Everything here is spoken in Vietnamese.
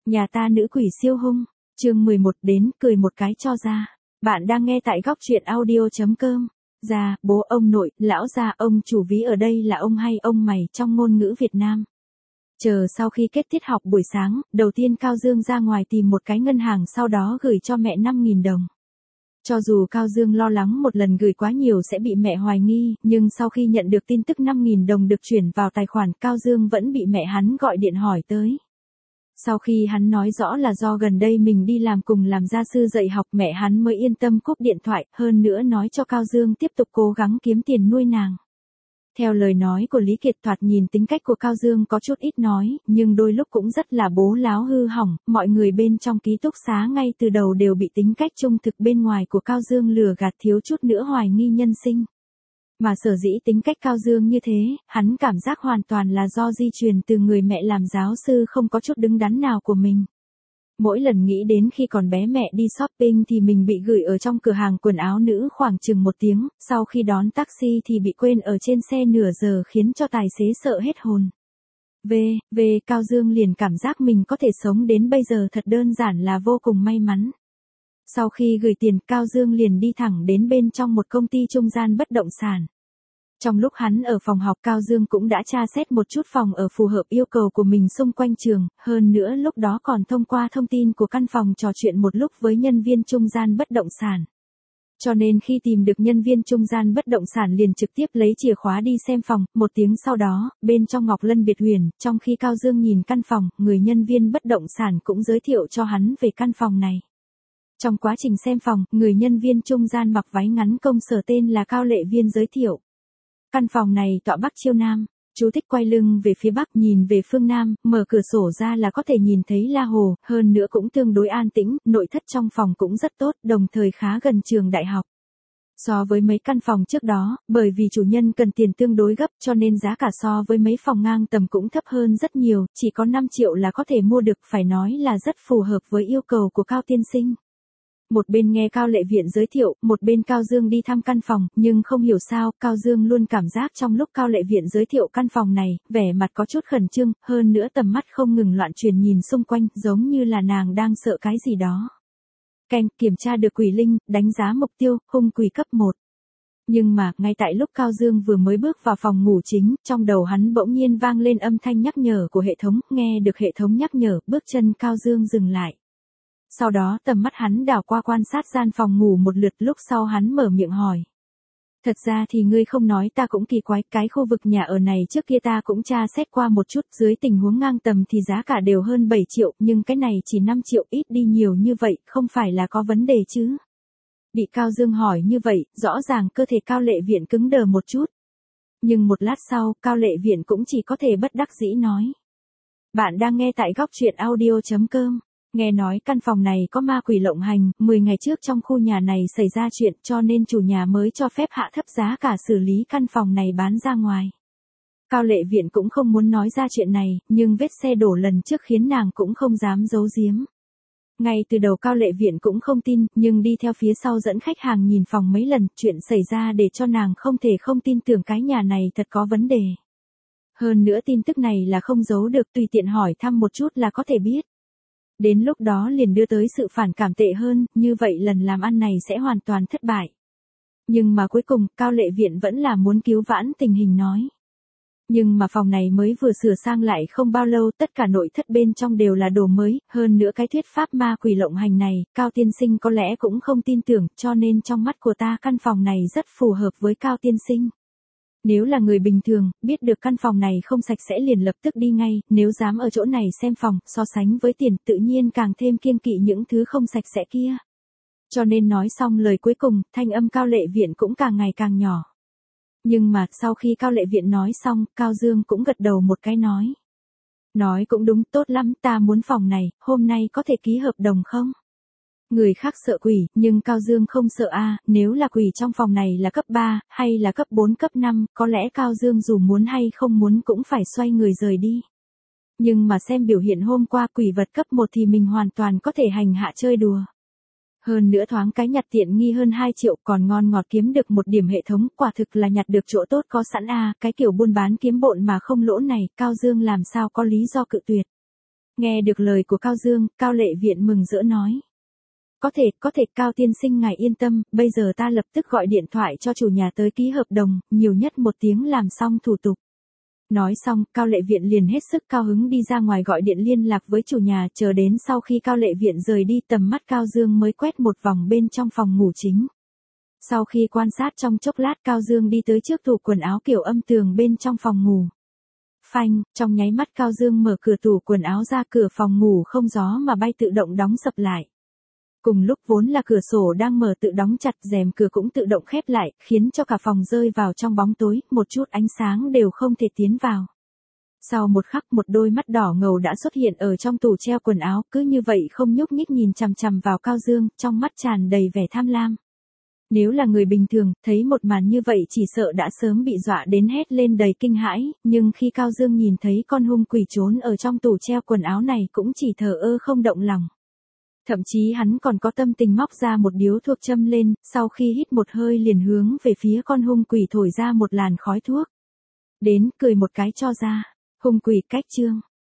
Nhà ta nữ quỷ siêu hung, chương 11 đến cười một cái cho ra. Bạn đang nghe tại góc truyện audio.com. Gia, bố ông nội, lão gia, ông chủ ví ở đây là ông hay ông mày trong ngôn ngữ Việt Nam. Chờ sau khi kết tiết học buổi sáng, đầu tiên Cao Dương ra ngoài tìm một cái ngân hàng sau đó gửi cho mẹ 5.000 đồng. Cho dù Cao Dương lo lắng một lần gửi quá nhiều sẽ bị mẹ hoài nghi, nhưng sau khi nhận được tin tức 5.000 đồng được chuyển vào tài khoản, Cao Dương vẫn bị mẹ hắn gọi điện hỏi tới. Sau khi hắn nói rõ là do gần đây mình đi làm cùng làm gia sư dạy học, mẹ hắn mới yên tâm cúp điện thoại, hơn nữa nói cho Cao Dương tiếp tục cố gắng kiếm tiền nuôi nàng. Theo lời nói của Lý Kiệt, thoạt nhìn tính cách của Cao Dương có chút ít nói, nhưng đôi lúc cũng rất là bố láo hư hỏng, mọi người bên trong ký túc xá ngay từ đầu đều bị tính cách trung thực bên ngoài của Cao Dương lừa gạt, thiếu chút nữa hoài nghi nhân sinh. Mà sở dĩ tính cách Cao Dương như thế, hắn cảm giác hoàn toàn là do di truyền từ người mẹ làm giáo sư không có chút đứng đắn nào của mình. Mỗi lần nghĩ đến khi còn bé mẹ đi shopping thì mình bị gửi ở trong cửa hàng quần áo nữ khoảng chừng 1 tiếng, sau khi đón taxi thì bị quên ở trên xe nửa giờ khiến cho tài xế sợ hết hồn. Cao Dương liền cảm giác mình có thể sống đến bây giờ thật đơn giản là vô cùng may mắn. Sau khi gửi tiền, Cao Dương liền đi thẳng đến bên trong một công ty trung gian bất động sản. Trong lúc hắn ở phòng học, Cao Dương cũng đã tra xét một chút phòng ở phù hợp yêu cầu của mình xung quanh trường, hơn nữa lúc đó còn thông qua thông tin của căn phòng trò chuyện một lúc với nhân viên trung gian bất động sản. Cho nên khi tìm được nhân viên trung gian bất động sản liền trực tiếp lấy chìa khóa đi xem phòng. 1 tiếng sau đó, bên trong Ngọc Lân biệt huyền, trong khi Cao Dương nhìn căn phòng, người nhân viên bất động sản cũng giới thiệu cho hắn về căn phòng này. Trong quá trình xem phòng, người nhân viên trung gian mặc váy ngắn công sở tên là Cao Lệ Viên giới thiệu. Căn phòng này tọa bắc chiêu nam, chú thích quay lưng về phía bắc nhìn về phương nam, mở cửa sổ ra là có thể nhìn thấy La Hồ, hơn nữa cũng tương đối an tĩnh, nội thất trong phòng cũng rất tốt, đồng thời khá gần trường đại học. So với mấy căn phòng trước đó, bởi vì chủ nhân cần tiền tương đối gấp cho nên giá cả so với mấy phòng ngang tầm cũng thấp hơn rất nhiều, chỉ có 5 triệu là có thể mua được, phải nói là rất phù hợp với yêu cầu của Cao tiên sinh. Một bên nghe Cao Lệ Viện giới thiệu, một bên Cao Dương đi thăm căn phòng, nhưng không hiểu sao, Cao Dương luôn cảm giác trong lúc Cao Lệ Viện giới thiệu căn phòng này, vẻ mặt có chút khẩn trương, hơn nữa tầm mắt không ngừng loạn chuyển nhìn xung quanh, giống như là nàng đang sợ cái gì đó. Kiểm tra được quỷ linh, đánh giá mục tiêu, hung quỷ cấp 1. Nhưng mà, ngay tại lúc Cao Dương vừa mới bước vào phòng ngủ chính, trong đầu hắn bỗng nhiên vang lên âm thanh nhắc nhở của hệ thống, nghe được hệ thống nhắc nhở, bước chân Cao Dương dừng lại. Sau đó tầm mắt hắn đảo qua quan sát gian phòng ngủ một lượt, lúc sau hắn mở miệng hỏi. Thật ra thì ngươi không nói ta cũng kỳ quái, cái khu vực nhà ở này trước kia ta cũng tra xét qua một chút, dưới tình huống ngang tầm thì giá cả đều hơn 7 triệu, nhưng cái này chỉ 5 triệu, ít đi nhiều như vậy, không phải là có vấn đề chứ? Bị Cao Dương hỏi như vậy, rõ ràng cơ thể Cao Lệ Viện cứng đờ một chút. Nhưng một lát sau, Cao Lệ Viện cũng chỉ có thể bất đắc dĩ nói. Bạn đang nghe tại góc truyện audio.com. Nghe nói căn phòng này có ma quỷ lộng hành, 10 ngày trước trong khu nhà này xảy ra chuyện cho nên chủ nhà mới cho phép hạ thấp giá cả xử lý căn phòng này bán ra ngoài. Cao Lệ Viện cũng không muốn nói ra chuyện này, nhưng vết xe đổ lần trước khiến nàng cũng không dám giấu giếm. Ngay từ đầu Cao Lệ Viện cũng không tin, nhưng đi theo phía sau dẫn khách hàng nhìn phòng mấy lần, chuyện xảy ra để cho nàng không thể không tin tưởng cái nhà này thật có vấn đề. Hơn nữa tin tức này là không giấu được, tùy tiện hỏi thăm một chút là có thể biết. Đến lúc đó liền đưa tới sự phản cảm tệ hơn, như vậy lần làm ăn này sẽ hoàn toàn thất bại. Nhưng mà cuối cùng, Cao Lệ Viện vẫn là muốn cứu vãn tình hình nói. Nhưng mà phòng này mới vừa sửa sang lại không bao lâu, tất cả nội thất bên trong đều là đồ mới, hơn nữa cái thuyết pháp ma quỷ lộng hành này, Cao tiên sinh có lẽ cũng không tin tưởng, cho nên trong mắt của ta căn phòng này rất phù hợp với Cao tiên sinh. Nếu là người bình thường, biết được căn phòng này không sạch sẽ liền lập tức đi ngay, nếu dám ở chỗ này xem phòng, so sánh với tiền, tự nhiên càng thêm kiêng kỵ những thứ không sạch sẽ kia. Cho nên nói xong lời cuối cùng, thanh âm Cao Lệ Viện cũng càng ngày càng nhỏ. Nhưng mà, sau khi Cao Lệ Viện nói xong, Cao Dương cũng gật đầu một cái nói. Nói cũng đúng, tốt lắm, ta muốn phòng này, hôm nay có thể ký hợp đồng không? Người khác sợ quỷ, nhưng Cao Dương không sợ nếu là quỷ trong phòng này là cấp 3, hay là cấp 4 cấp 5, có lẽ Cao Dương dù muốn hay không muốn cũng phải xoay người rời đi. Nhưng mà xem biểu hiện hôm qua quỷ vật cấp 1 thì mình hoàn toàn có thể hành hạ chơi đùa. Hơn nữa thoáng cái nhặt tiện nghi hơn 2 triệu còn ngon ngọt kiếm được 1 điểm hệ thống, quả thực là nhặt được chỗ tốt có sẵn cái kiểu buôn bán kiếm bộn mà không lỗ này, Cao Dương làm sao có lý do cự tuyệt. Nghe được lời của Cao Dương, Cao Lệ Viện mừng rỡ nói. Có thể Cao tiên sinh ngài yên tâm, bây giờ ta lập tức gọi điện thoại cho chủ nhà tới ký hợp đồng, nhiều nhất 1 tiếng làm xong thủ tục. Nói xong, Cao Lệ Viện liền hết sức cao hứng đi ra ngoài gọi điện liên lạc với chủ nhà, chờ đến sau khi Cao Lệ Viện rời đi tầm mắt Cao Dương mới quét một vòng bên trong phòng ngủ chính. Sau khi quan sát trong chốc lát Cao Dương đi tới trước tủ quần áo kiểu âm tường bên trong phòng ngủ. Phanh, trong nháy mắt Cao Dương mở cửa tủ quần áo ra, cửa phòng ngủ không gió mà bay tự động đóng sập lại. Cùng lúc vốn là cửa sổ đang mở tự đóng chặt, rèm cửa cũng tự động khép lại, khiến cho cả phòng rơi vào trong bóng tối, một chút ánh sáng đều không thể tiến vào. Sau một khắc một đôi mắt đỏ ngầu đã xuất hiện ở trong tủ treo quần áo, cứ như vậy không nhúc nhích nhìn chằm chằm vào Cao Dương, trong mắt tràn đầy vẻ tham lam. Nếu là người bình thường, thấy một màn như vậy chỉ sợ đã sớm bị dọa đến hét lên đầy kinh hãi, nhưng khi Cao Dương nhìn thấy con hung quỷ trốn ở trong tủ treo quần áo này cũng chỉ thờ ơ không động lòng. Thậm chí hắn còn có tâm tình móc ra một điếu thuốc châm lên, sau khi hít một hơi liền hướng về phía con hung quỷ thổi ra một làn khói thuốc. Đến, cười một cái cho ra. Hung quỷ cách chương.